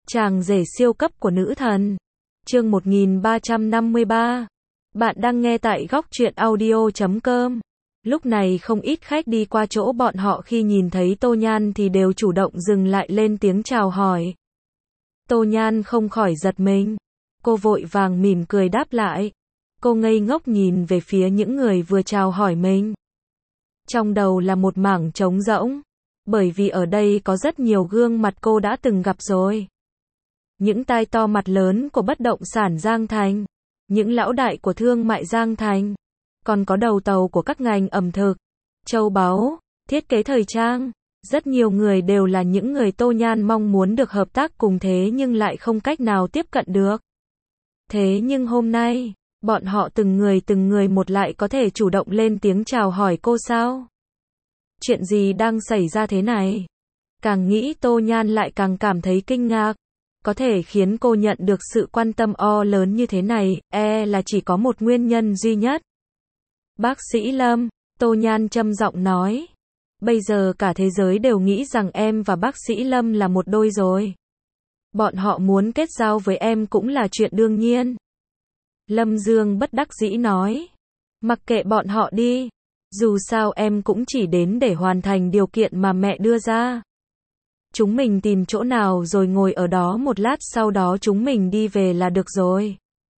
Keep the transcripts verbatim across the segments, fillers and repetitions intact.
Chàng rể siêu cấp của nữ thần. Chương một nghìn ba trăm năm mươi ba. Bạn đang nghe tại góc truyện audio chấm com. Lúc này không ít khách đi qua chỗ bọn họ khi nhìn thấy Tô Nhan thì đều chủ động dừng lại lên tiếng chào hỏi. Tô Nhan không khỏi giật mình. Cô vội vàng mỉm cười đáp lại. Cô ngây ngốc nhìn về phía những người vừa chào hỏi mình. Trong đầu là một mảng trống rỗng. Bởi vì ở đây có rất nhiều gương mặt cô đã từng gặp rồi. Những tai to mặt lớn của bất động sản Giang Thành. Những lão đại của thương mại Giang Thành. Còn có đầu tàu của các ngành ẩm thực, châu báu, thiết kế thời trang. Rất nhiều người đều là những người Tô Nhan mong muốn được hợp tác cùng thế nhưng lại không cách nào tiếp cận được. Thế nhưng hôm nay, bọn họ từng người từng người một lại có thể chủ động lên tiếng chào hỏi cô sao? Chuyện gì đang xảy ra thế này? Càng nghĩ Tô Nhan lại càng cảm thấy kinh ngạc. Có thể khiến cô nhận được sự quan tâm o lớn như thế này, e là chỉ có một nguyên nhân duy nhất. Bác sĩ Lâm, Tô Nhan trầm giọng nói. Bây giờ cả thế giới đều nghĩ rằng em và bác sĩ Lâm là một đôi rồi. Bọn họ muốn kết giao với em cũng là chuyện đương nhiên. Lâm Dương bất đắc dĩ nói. Mặc kệ bọn họ đi. Dù sao em cũng chỉ đến để hoàn thành điều kiện mà mẹ đưa ra. Chúng mình tìm chỗ nào rồi ngồi ở đó một lát sau đó chúng mình đi về là được rồi.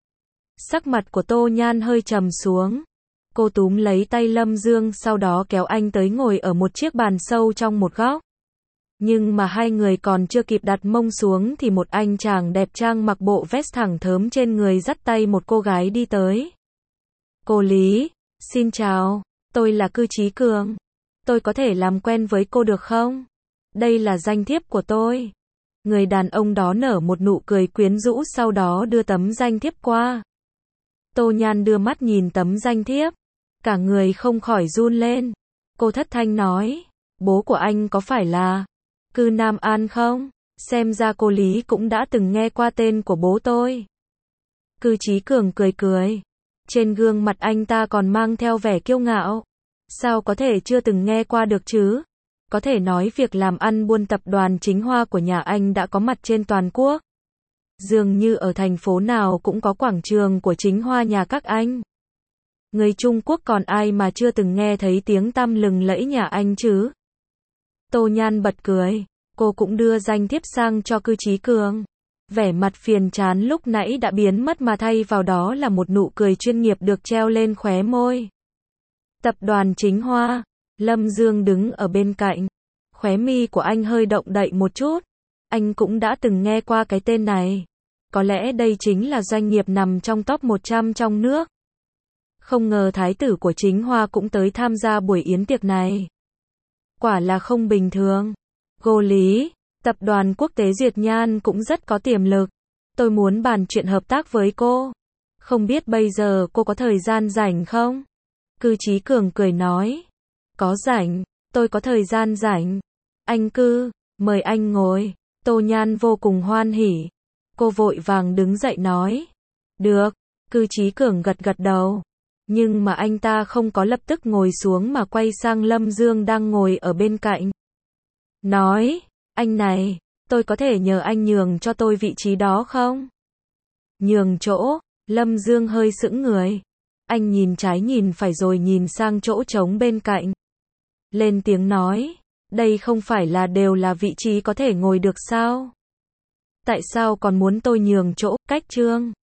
Sắc mặt của Tô Nhan hơi trầm xuống. Cô túm lấy tay Lâm Dương sau đó kéo anh tới ngồi ở một chiếc bàn sâu trong một góc. Nhưng mà hai người còn chưa kịp đặt mông xuống thì một anh chàng đẹp trai mặc bộ vest thẳng thớm trên người dắt tay một cô gái đi tới. Cô Lý, xin chào, tôi là Cư Chí Cường. Tôi có thể làm quen với cô được không? Đây là danh thiếp của tôi. Người đàn ông đó nở một nụ cười quyến rũ sau đó đưa tấm danh thiếp qua. Tô Nhan đưa mắt nhìn tấm danh thiếp. Cả người không khỏi run lên. Cô thất thanh nói. Bố của anh có phải là Cư Nam An không? Xem ra cô Lý cũng đã từng nghe qua tên của bố tôi. Cư Chí Cường cười cười. Trên gương mặt anh ta còn mang theo vẻ kiêu ngạo. Sao có thể chưa từng nghe qua được chứ? Có thể nói việc làm ăn buôn tập đoàn Chính Hoa của nhà anh đã có mặt trên toàn quốc. Dường như ở thành phố nào cũng có quảng trường của Chính Hoa nhà các anh. Người Trung Quốc còn ai mà chưa từng nghe thấy tiếng tăm lừng lẫy nhà anh chứ? Tô Nhan bật cười. Cô cũng đưa danh thiếp sang cho Cư Chí Cường. Vẻ mặt phiền chán lúc nãy đã biến mất mà thay vào đó là một nụ cười chuyên nghiệp được treo lên khóe môi. Tập đoàn Chính Hoa. Lâm Dương đứng ở bên cạnh. Khóe mi của anh hơi động đậy một chút. Anh cũng đã từng nghe qua cái tên này. Có lẽ đây chính là doanh nghiệp nằm trong top một trăm trong nước. Không ngờ thái tử của Chính Hoa cũng tới tham gia buổi yến tiệc này. Quả là không bình thường. Cô Lý, tập đoàn quốc tế Duyệt Nhan cũng rất có tiềm lực. Tôi muốn bàn chuyện hợp tác với cô. Không biết bây giờ cô có thời gian rảnh không? Cư Chí Cường cười nói. Có rảnh, tôi có thời gian rảnh. Anh Cư, mời anh ngồi. Tô Nhan vô cùng hoan hỉ. Cô vội vàng đứng dậy nói. Được, Cư Chí Cường gật gật đầu. Nhưng mà anh ta không có lập tức ngồi xuống mà quay sang Lâm Dương đang ngồi ở bên cạnh. Nói, anh này, tôi có thể nhờ anh nhường cho tôi vị trí đó không? Nhường chỗ, Lâm Dương hơi sững người. Anh nhìn trái nhìn phải rồi nhìn sang chỗ trống bên cạnh. Lên tiếng nói, đây không phải là đều là vị trí có thể ngồi được sao? Tại sao còn muốn tôi nhường chỗ, cách trương?